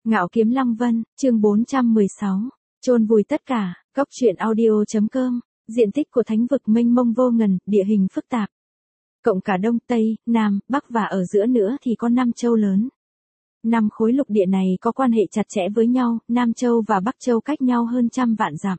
Ngạo Kiếm Lăng Vân, chương 416. Chôn vùi tất cả, Cóc truyện audio.com. Diện tích của thánh vực mênh mông vô ngần, địa hình phức tạp. Cộng cả Đông, Tây, Nam, Bắc và ở giữa nữa thì có 5 châu lớn. 5 khối lục địa này có quan hệ chặt chẽ với nhau, Nam Châu và Bắc Châu cách nhau hơn trăm vạn dặm.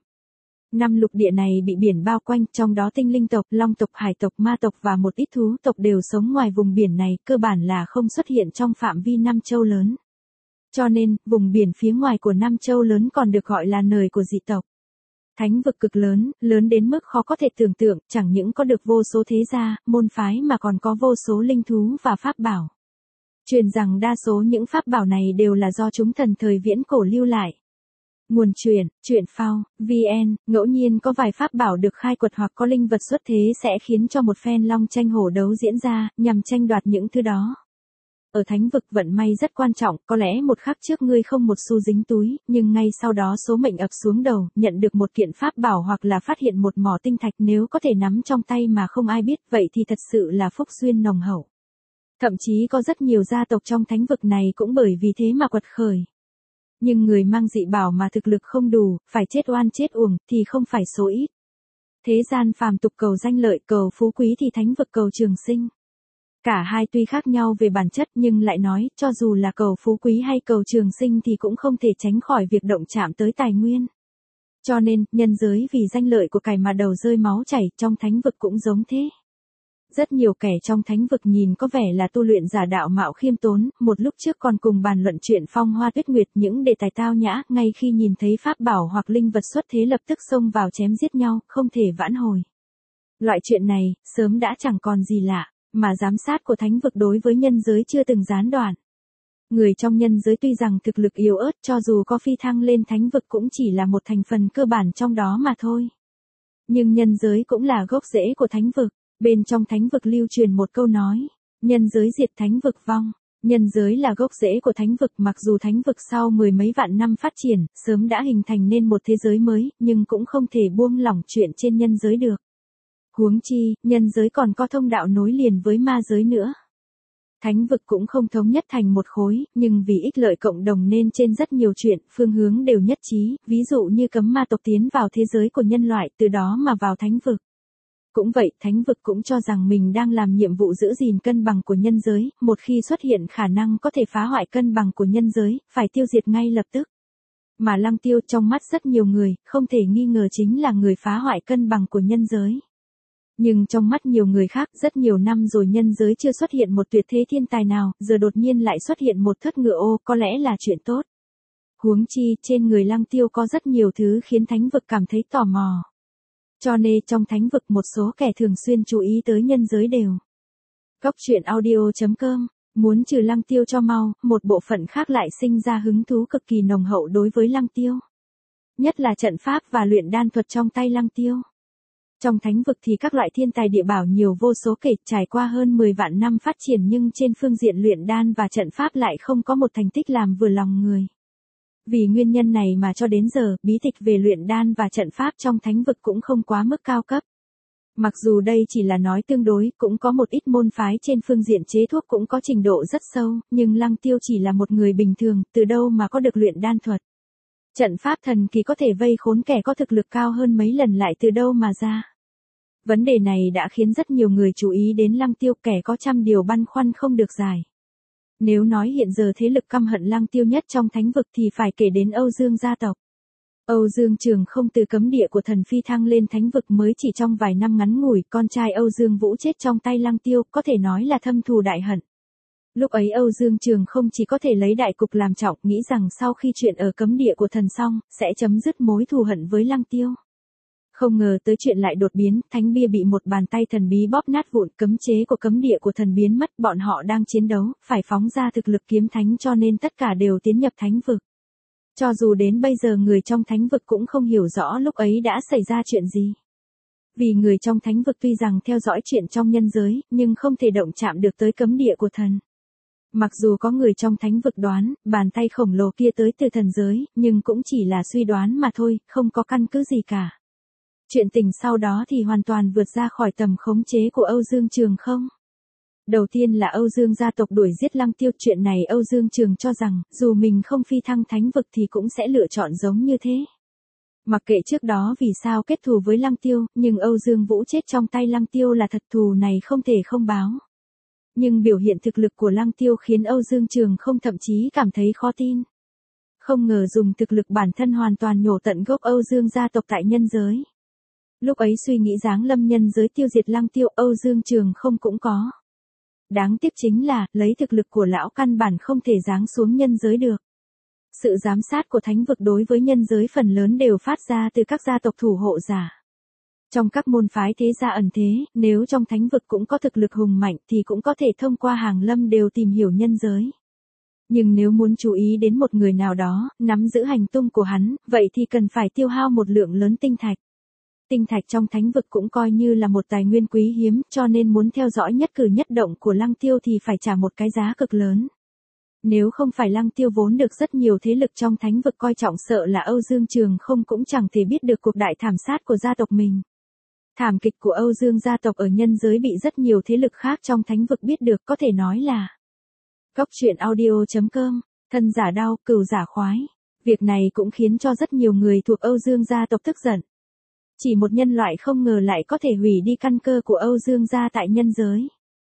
5 lục địa này bị biển bao quanh, trong đó tinh linh tộc, long tộc, hải tộc, ma tộc và một ít thú tộc đều sống ngoài vùng biển này, cơ bản là không xuất hiện trong phạm vi 5 châu lớn. Cho nên, vùng biển phía ngoài của 5 châu lớn còn được gọi là nời của dị tộc. Thánh vực cực lớn, lớn đến mức khó có thể tưởng tượng, chẳng những có được vô số thế gia, môn phái mà còn có vô số linh thú và pháp bảo. Truyền rằng đa số những pháp bảo này đều là do chúng thần thời viễn cổ lưu lại. Nguồn truyện phao, VN, ngẫu nhiên có vài pháp bảo được khai quật hoặc có linh vật xuất thế sẽ khiến cho một phen long tranh hổ đấu diễn ra, nhằm tranh đoạt những thứ đó. Ở thánh vực vận may rất quan trọng, có lẽ một khắc trước ngươi không một xu dính túi, nhưng ngay sau đó số mệnh ập xuống đầu, nhận được một kiện pháp bảo hoặc là phát hiện một mỏ tinh thạch, nếu có thể nắm trong tay mà không ai biết, vậy thì thật sự là phúc duyên nồng hậu. Thậm chí có rất nhiều gia tộc trong thánh vực này cũng bởi vì thế mà quật khởi. Nhưng người mang dị bảo mà thực lực không đủ, phải chết oan chết uổng, thì không phải số ít. Thế gian phàm tục cầu danh lợi, cầu phú quý thì thánh vực cầu trường sinh. Cả hai tuy khác nhau về bản chất nhưng lại nói, cho dù là cầu phú quý hay cầu trường sinh thì cũng không thể tránh khỏi việc động chạm tới tài nguyên. Cho nên, nhân giới vì danh lợi của cải mà đầu rơi máu chảy, trong thánh vực cũng giống thế. Rất nhiều kẻ trong thánh vực nhìn có vẻ là tu luyện giả đạo mạo khiêm tốn, một lúc trước còn cùng bàn luận chuyện phong hoa tuyết nguyệt, những đề tài tao nhã, ngay khi nhìn thấy pháp bảo hoặc linh vật xuất thế lập tức xông vào chém giết nhau, không thể vãn hồi. Loại chuyện này, sớm đã chẳng còn gì lạ, mà giám sát của thánh vực đối với nhân giới chưa từng gián đoạn. Người trong nhân giới tuy rằng thực lực yếu ớt, cho dù có phi thăng lên thánh vực cũng chỉ là một thành phần cơ bản trong đó mà thôi. Nhưng nhân giới cũng là gốc rễ của thánh vực. Bên trong thánh vực lưu truyền một câu nói, nhân giới diệt thánh vực vong. Nhân giới là gốc rễ của thánh vực, mặc dù thánh vực sau mười mấy vạn năm phát triển, sớm đã hình thành nên một thế giới mới, nhưng cũng không thể buông lỏng chuyện trên nhân giới được. Huống chi, nhân giới còn có thông đạo nối liền với ma giới nữa. Thánh vực cũng không thống nhất thành một khối, nhưng vì ích lợi cộng đồng nên trên rất nhiều chuyện, phương hướng đều nhất trí, ví dụ như cấm ma tộc tiến vào thế giới của nhân loại, từ đó mà vào thánh vực. Cũng vậy, thánh vực cũng cho rằng mình đang làm nhiệm vụ giữ gìn cân bằng của nhân giới, một khi xuất hiện khả năng có thể phá hoại cân bằng của nhân giới, phải tiêu diệt ngay lập tức. Mà Lăng Tiêu trong mắt rất nhiều người, không thể nghi ngờ chính là người phá hoại cân bằng của nhân giới. Nhưng trong mắt nhiều người khác, rất nhiều năm rồi nhân giới chưa xuất hiện một tuyệt thế thiên tài nào, giờ đột nhiên lại xuất hiện một thất ngựa ô, có lẽ là chuyện tốt. Huống chi, trên người Lăng Tiêu có rất nhiều thứ khiến thánh vực cảm thấy tò mò. Cho nên trong thánh vực một số kẻ thường xuyên chú ý tới nhân giới đều. Cóc truyện audio.com, muốn trừ Lăng Tiêu cho mau, một bộ phận khác lại sinh ra hứng thú cực kỳ nồng hậu đối với Lăng Tiêu. Nhất là trận pháp và luyện đan thuật trong tay Lăng Tiêu. Trong thánh vực thì các loại thiên tài địa bảo nhiều vô số kể, trải qua hơn 10 vạn năm phát triển nhưng trên phương diện luyện đan và trận pháp lại không có một thành tích làm vừa lòng người. Vì nguyên nhân này mà cho đến giờ, bí tịch về luyện đan và trận pháp trong thánh vực cũng không quá mức cao cấp. Mặc dù đây chỉ là nói tương đối, cũng có một ít môn phái trên phương diện chế thuốc cũng có trình độ rất sâu, nhưng Lăng Tiêu chỉ là một người bình thường, từ đâu mà có được luyện đan thuật. Trận pháp thần kỳ có thể vây khốn kẻ có thực lực cao hơn mấy lần lại từ đâu mà ra. Vấn đề này đã khiến rất nhiều người chú ý đến Lăng Tiêu, kẻ có trăm điều băn khoăn không được giải. Nếu nói hiện giờ thế lực căm hận Lăng Tiêu nhất trong thánh vực thì phải kể đến Âu Dương gia tộc. Âu Dương Trường không từ cấm địa của thần phi thăng lên thánh vực mới chỉ trong vài năm ngắn ngủi, con trai Âu Dương Vũ chết trong tay Lăng Tiêu, có thể nói là thâm thù đại hận. Lúc ấy Âu Dương Trường không chỉ có thể lấy đại cục làm trọng, nghĩ rằng sau khi chuyện ở cấm địa của thần xong, sẽ chấm dứt mối thù hận với Lăng Tiêu. Không ngờ tới chuyện lại đột biến, thánh bia bị một bàn tay thần bí bóp nát vụn, cấm chế của cấm địa của thần biến mất, bọn họ đang chiến đấu, phải phóng ra thực lực kiếm thánh cho nên tất cả đều tiến nhập thánh vực. Cho dù đến bây giờ người trong thánh vực cũng không hiểu rõ lúc ấy đã xảy ra chuyện gì. Vì người trong thánh vực tuy rằng theo dõi chuyện trong nhân giới, nhưng không thể động chạm được tới cấm địa của thần. Mặc dù có người trong thánh vực đoán, bàn tay khổng lồ kia tới từ thần giới, nhưng cũng chỉ là suy đoán mà thôi, không có căn cứ gì cả. Chuyện tình sau đó thì hoàn toàn vượt ra khỏi tầm khống chế của Âu Dương Trường không. Đầu tiên là Âu Dương gia tộc đuổi giết Lăng Tiêu, chuyện này Âu Dương Trường cho rằng, dù mình không phi thăng thánh vực thì cũng sẽ lựa chọn giống như thế. Mặc kệ trước đó vì sao kết thù với Lăng Tiêu, nhưng Âu Dương Vũ chết trong tay Lăng Tiêu là thật, thù này không thể không báo. Nhưng biểu hiện thực lực của Lăng Tiêu khiến Âu Dương Trường không thậm chí cảm thấy khó tin. Không ngờ dùng thực lực bản thân hoàn toàn nhổ tận gốc Âu Dương gia tộc tại nhân giới. Lúc ấy suy nghĩ giáng lâm nhân giới tiêu diệt Lăng Tiêu, Âu Dương Trường không cũng có. Đáng tiếc chính là, lấy thực lực của lão căn bản không thể giáng xuống nhân giới được. Sự giám sát của thánh vực đối với nhân giới phần lớn đều phát ra từ các gia tộc thủ hộ giả. Trong các môn phái thế gia ẩn thế, nếu trong thánh vực cũng có thực lực hùng mạnh thì cũng có thể thông qua hàng lâm đều tìm hiểu nhân giới. Nhưng nếu muốn chú ý đến một người nào đó, nắm giữ hành tung của hắn, vậy thì cần phải tiêu hao một lượng lớn tinh thạch. Tinh thạch trong thánh vực cũng coi như là một tài nguyên quý hiếm, cho nên muốn theo dõi nhất cử nhất động của Lăng Tiêu thì phải trả một cái giá cực lớn. Nếu không phải Lăng Tiêu vốn được rất nhiều thế lực trong thánh vực coi trọng, sợ là Âu Dương Trường không cũng chẳng thể biết được cuộc đại thảm sát của gia tộc mình. Thảm kịch của Âu Dương gia tộc ở nhân giới bị rất nhiều thế lực khác trong thánh vực biết được, có thể nói là Cóc truyện audio.com, thân giả đau, cừu giả khoái. Việc này cũng khiến cho rất nhiều người thuộc Âu Dương gia tộc tức giận. Chỉ một nhân loại không ngờ lại có thể hủy đi căn cơ của Âu Dương gia tại nhân giới.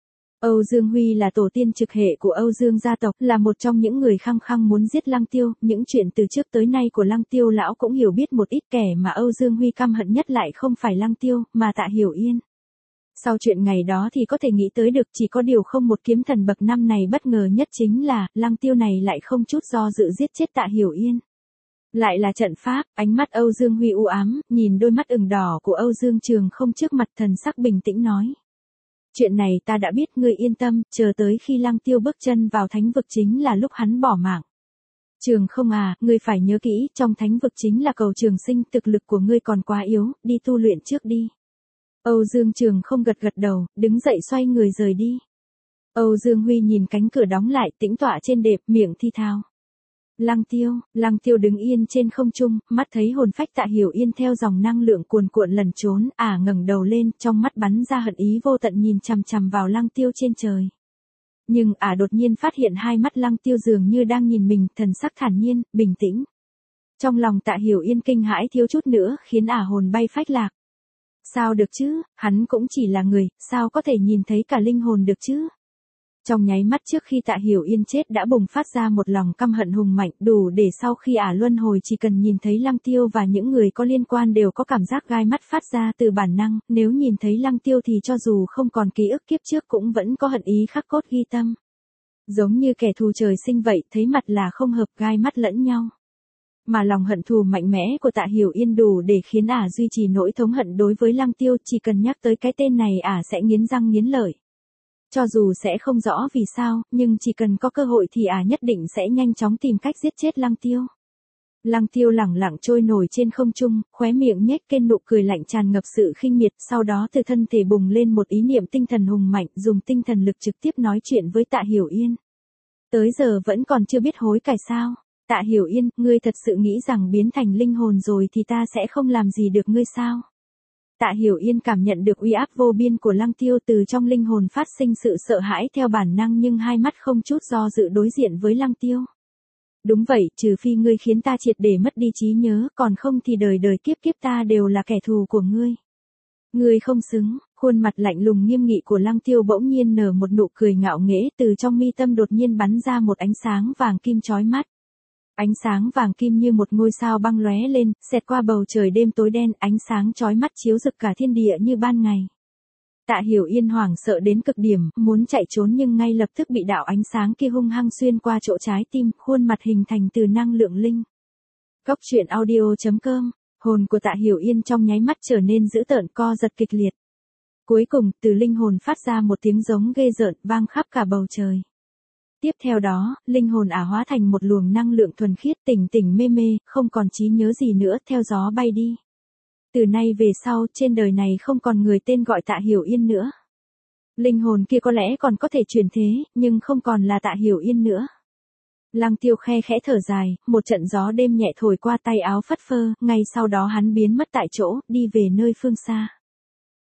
Âu Dương Huy là tổ tiên trực hệ của Âu Dương gia tộc, là một trong những người khăng khăng muốn giết Lăng Tiêu, những chuyện từ trước tới nay của Lăng Tiêu lão cũng hiểu biết một ít, kẻ mà Âu Dương Huy căm hận nhất lại không phải Lăng Tiêu, mà Tạ Hiểu Yên. Sau chuyện ngày đó thì có thể nghĩ tới được, chỉ có điều không một kiếm thần bậc năm này bất ngờ nhất chính là, Lăng Tiêu này lại không chút do dự giết chết Tạ Hiểu Yên. Lại là trận pháp, ánh mắt Âu Dương Huy u ám, nhìn đôi mắt ửng đỏ của Âu Dương Trường không trước mặt thần sắc bình tĩnh nói. Chuyện này ta đã biết, ngươi yên tâm, chờ tới khi Lăng Tiêu bước chân vào thánh vực chính là lúc hắn bỏ mạng. Trường không à, ngươi phải nhớ kỹ, trong thánh vực chính là cầu trường sinh, thực lực của ngươi còn quá yếu, đi tu luyện trước đi. Âu Dương Trường không gật gật đầu, đứng dậy xoay người rời đi. Âu Dương Huy nhìn cánh cửa đóng lại, tĩnh tọa trên đệm, miệng thi thao. Lăng Tiêu đứng yên trên không trung, mắt thấy hồn phách Tạ Hiểu Yên theo dòng năng lượng cuồn cuộn lẩn trốn, ngẩng đầu lên, trong mắt bắn ra hận ý vô tận nhìn chằm chằm vào Lăng Tiêu trên trời. Nhưng đột nhiên phát hiện hai mắt Lăng Tiêu dường như đang nhìn mình, thần sắc thản nhiên, bình tĩnh. Trong lòng Tạ Hiểu Yên kinh hãi thiếu chút nữa khiến hồn bay phách lạc. Sao được chứ, hắn cũng chỉ là người, sao có thể nhìn thấy cả linh hồn được chứ? Trong nháy mắt trước khi Tạ Hiểu Yên chết đã bùng phát ra một lòng căm hận hùng mạnh, đủ để sau khi luân hồi chỉ cần nhìn thấy Lăng Tiêu và những người có liên quan đều có cảm giác gai mắt phát ra từ bản năng, nếu nhìn thấy Lăng Tiêu thì cho dù không còn ký ức kiếp trước cũng vẫn có hận ý khắc cốt ghi tâm. Giống như kẻ thù trời sinh vậy, thấy mặt là không hợp, gai mắt lẫn nhau. Mà lòng hận thù mạnh mẽ của Tạ Hiểu Yên đủ để khiến duy trì nỗi thống hận đối với Lăng Tiêu, chỉ cần nhắc tới cái tên này sẽ nghiến răng nghiến lợi. Cho dù sẽ không rõ vì sao, nhưng chỉ cần có cơ hội thì nhất định sẽ nhanh chóng tìm cách giết chết Lăng Tiêu. Lăng Tiêu lẳng lặng trôi nổi trên không trung, khóe miệng nhếch lên nụ cười lạnh tràn ngập sự khinh miệt, sau đó từ thân thể bùng lên một ý niệm tinh thần hùng mạnh, dùng tinh thần lực trực tiếp nói chuyện với Tạ Hiểu Yên. Tới giờ vẫn còn chưa biết hối cải sao? Tạ Hiểu Yên, ngươi thật sự nghĩ rằng biến thành linh hồn rồi thì ta sẽ không làm gì được ngươi sao? Tạ Hiểu Yên cảm nhận được uy áp vô biên của Lăng Tiêu, từ trong linh hồn phát sinh sự sợ hãi theo bản năng, nhưng hai mắt không chút do dự đối diện với Lăng Tiêu. Đúng vậy, trừ phi ngươi khiến ta triệt để mất đi trí nhớ, còn không thì đời đời kiếp kiếp ta đều là kẻ thù của ngươi. Ngươi không xứng. Khuôn mặt lạnh lùng nghiêm nghị của Lăng Tiêu bỗng nhiên nở một nụ cười ngạo nghễ, từ trong mi tâm đột nhiên bắn ra một ánh sáng vàng kim chói mắt. Ánh sáng vàng kim như một ngôi sao băng lóe lên, xẹt qua bầu trời đêm tối đen, ánh sáng chói mắt chiếu rực cả thiên địa như ban ngày. Tạ Hiểu Yên hoảng sợ đến cực điểm, muốn chạy trốn nhưng ngay lập tức bị đạo ánh sáng kia hung hăng xuyên qua chỗ trái tim, khuôn mặt hình thành từ năng lượng linh. Cóc truyện audio.com, hồn của Tạ Hiểu Yên trong nháy mắt trở nên dữ tợn, co giật kịch liệt. Cuối cùng, từ linh hồn phát ra một tiếng giống ghê rợn, vang khắp cả bầu trời. Tiếp theo đó, linh hồn hóa thành một luồng năng lượng thuần khiết, tỉnh tỉnh mê mê, không còn trí nhớ gì nữa, theo gió bay đi. Từ nay về sau, trên đời này không còn người tên gọi Tạ Hiểu Yên nữa. Linh hồn kia có lẽ còn có thể chuyển thế, nhưng không còn là Tạ Hiểu Yên nữa. Lăng Tiêu khe khẽ thở dài, một trận gió đêm nhẹ thổi qua, tay áo phất phơ, ngay sau đó hắn biến mất tại chỗ, đi về nơi phương xa.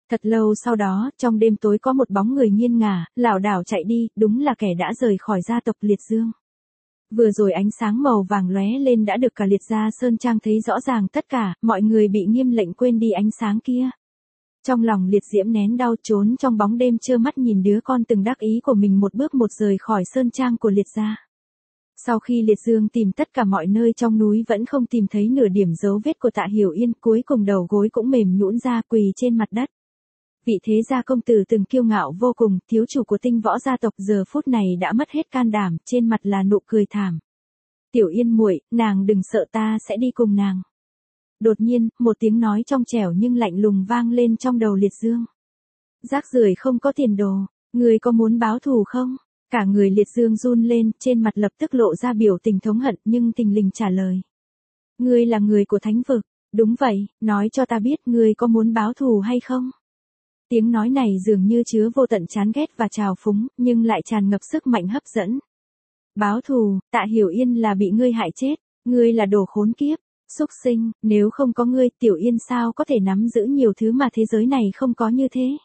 Thật lâu sau đó, trong đêm tối có một bóng người nghiêng ngả, lảo đảo chạy đi, đúng là kẻ đã rời khỏi gia tộc Liệt Dương. Vừa rồi ánh sáng màu vàng lóe lên đã được cả Liệt gia Sơn Trang thấy rõ ràng tất cả, mọi người bị nghiêm lệnh quên đi ánh sáng kia. Trong lòng Liệt Diễm nén đau trốn trong bóng đêm trơ mắt nhìn đứa con từng đắc ý của mình một bước một rời khỏi Sơn Trang của Liệt gia. Sau khi Liệt Dương tìm tất cả mọi nơi trong núi vẫn không tìm thấy nửa điểm dấu vết của Tạ Hiểu Yên, cuối cùng đầu gối cũng mềm nhũn ra quỳ trên mặt đất. Vị thế gia công tử từng kiêu ngạo vô cùng, thiếu chủ của Tinh Võ gia tộc giờ phút này đã mất hết can đảm, trên mặt là nụ cười thảm. Tiểu Yên muội, nàng đừng sợ, ta sẽ đi cùng nàng. Đột nhiên, một tiếng nói trong trẻo nhưng lạnh lùng vang lên trong đầu Liệt Dương. Rác rưởi không có tiền đồ, ngươi có muốn báo thù không? Cả người Liệt Dương run lên, trên mặt lập tức lộ ra biểu tình thống hận nhưng thình lình trả lời. Ngươi là người của thánh vực, đúng vậy, nói cho ta biết ngươi có muốn báo thù hay không? Tiếng nói này dường như chứa vô tận chán ghét và trào phúng, nhưng lại tràn ngập sức mạnh hấp dẫn. Báo thù, Tạ Hiểu Yên là bị ngươi hại chết, ngươi là đồ khốn kiếp, súc sinh, nếu không có ngươi, Tiểu Yên sao có thể nắm giữ nhiều thứ mà thế giới này không có như thế?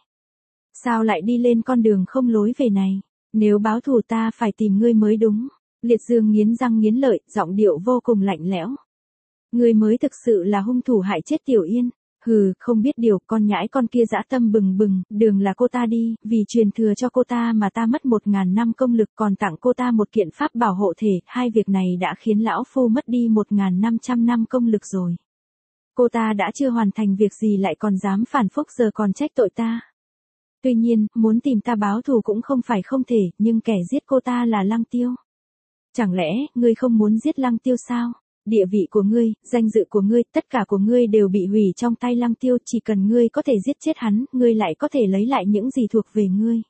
Sao lại đi lên con đường không lối về này? Nếu báo thù ta phải tìm ngươi mới đúng. Liệt Dương nghiến răng nghiến lợi, giọng điệu vô cùng lạnh lẽo. Ngươi mới thực sự là hung thủ hại chết Tiểu Yên. Hừ, không biết điều, con nhãi con kia dã tâm bừng bừng, đường là cô ta đi, vì truyền thừa cho cô ta mà ta mất 1000 năm công lực, còn tặng cô ta một kiện pháp bảo hộ thể, hai việc này đã khiến lão phu mất đi 1500 năm công lực rồi. Cô ta đã chưa hoàn thành việc gì lại còn dám phản phúc, giờ còn trách tội ta. Tuy nhiên, muốn tìm ta báo thù cũng không phải không thể, nhưng kẻ giết cô ta là Lăng Tiêu. Chẳng lẽ, ngươi không muốn giết Lăng Tiêu sao? Địa vị của ngươi, danh dự của ngươi, tất cả của ngươi đều bị hủy trong tay Lăng Tiêu, chỉ cần ngươi có thể giết chết hắn, ngươi lại có thể lấy lại những gì thuộc về ngươi.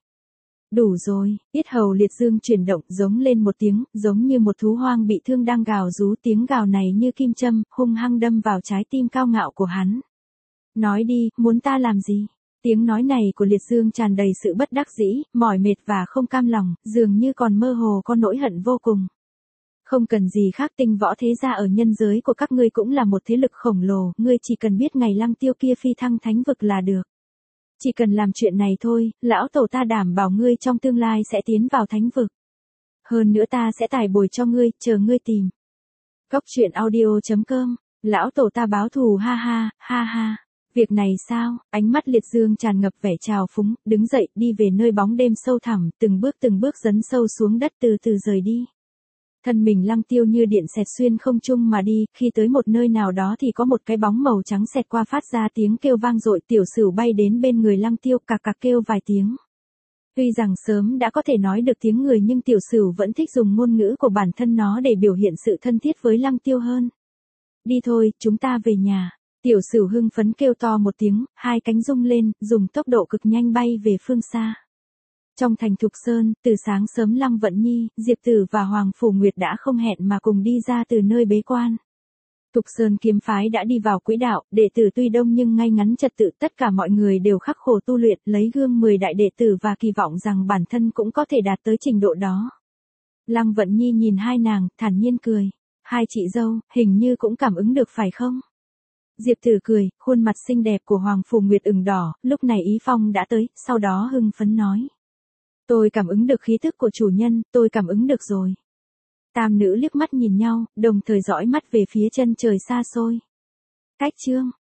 Đủ rồi, yết hầu Liệt Dương chuyển động, giống lên một tiếng, giống như một thú hoang bị thương đang gào rú, tiếng gào này như kim châm, hung hăng đâm vào trái tim cao ngạo của hắn. Nói đi, muốn ta làm gì? Tiếng nói này của Liệt Dương tràn đầy sự bất đắc dĩ, mỏi mệt và không cam lòng, dường như còn mơ hồ có nỗi hận vô cùng. Không cần gì khác, Tinh Võ thế gia ở nhân giới của các ngươi cũng là một thế lực khổng lồ, ngươi chỉ cần biết ngày Lăng Tiêu kia phi thăng thánh vực là được. Chỉ cần làm chuyện này thôi, lão tổ ta đảm bảo ngươi trong tương lai sẽ tiến vào thánh vực. Hơn nữa ta sẽ tải bồi cho ngươi, chờ ngươi tìm. Cốc truyện audio.com, lão tổ ta báo thù, ha ha, ha ha. Việc này sao? Ánh mắt Liệt Dương tràn ngập vẻ trào phúng, đứng dậy, đi về nơi bóng đêm sâu thẳm, từng bước dấn sâu xuống đất, từ từ rời đi. Thân mình Lăng Tiêu như điện xẹt xuyên không trung mà đi, khi tới một nơi nào đó thì có một cái bóng màu trắng xẹt qua, phát ra tiếng kêu vang dội, Tiểu Sửu bay đến bên người Lăng Tiêu, cạc cạc kêu vài tiếng. Tuy rằng sớm đã có thể nói được tiếng người nhưng Tiểu Sửu vẫn thích dùng ngôn ngữ của bản thân nó để biểu hiện sự thân thiết với Lăng Tiêu hơn. Đi thôi, chúng ta về nhà. Tiểu Sửu hưng phấn kêu to một tiếng, hai cánh rung lên, dùng tốc độ cực nhanh bay về phương xa. Trong thành Thục Sơn, từ sáng sớm Lăng Vận Nhi, Diệp Tử và Hoàng Phủ Nguyệt đã không hẹn mà cùng đi ra từ nơi bế quan. Thục Sơn kiếm phái đã đi vào quỹ đạo, đệ tử tuy đông nhưng ngay ngắn trật tự, tất cả mọi người đều khắc khổ tu luyện, lấy gương 10 đại đệ tử và kỳ vọng rằng bản thân cũng có thể đạt tới trình độ đó. Lăng Vận Nhi nhìn hai nàng, thản nhiên cười. Hai chị dâu, hình như cũng cảm ứng được phải không? Diệp Tử cười, khuôn mặt xinh đẹp của Hoàng Phủ Nguyệt ửng đỏ, lúc này Ý Phong đã tới, sau đó hưng phấn nói. Tôi cảm ứng được khí thức của chủ nhân, tôi cảm ứng được rồi. Tam nữ liếc mắt nhìn nhau, đồng thời dõi mắt về phía chân trời xa xôi. Cách chương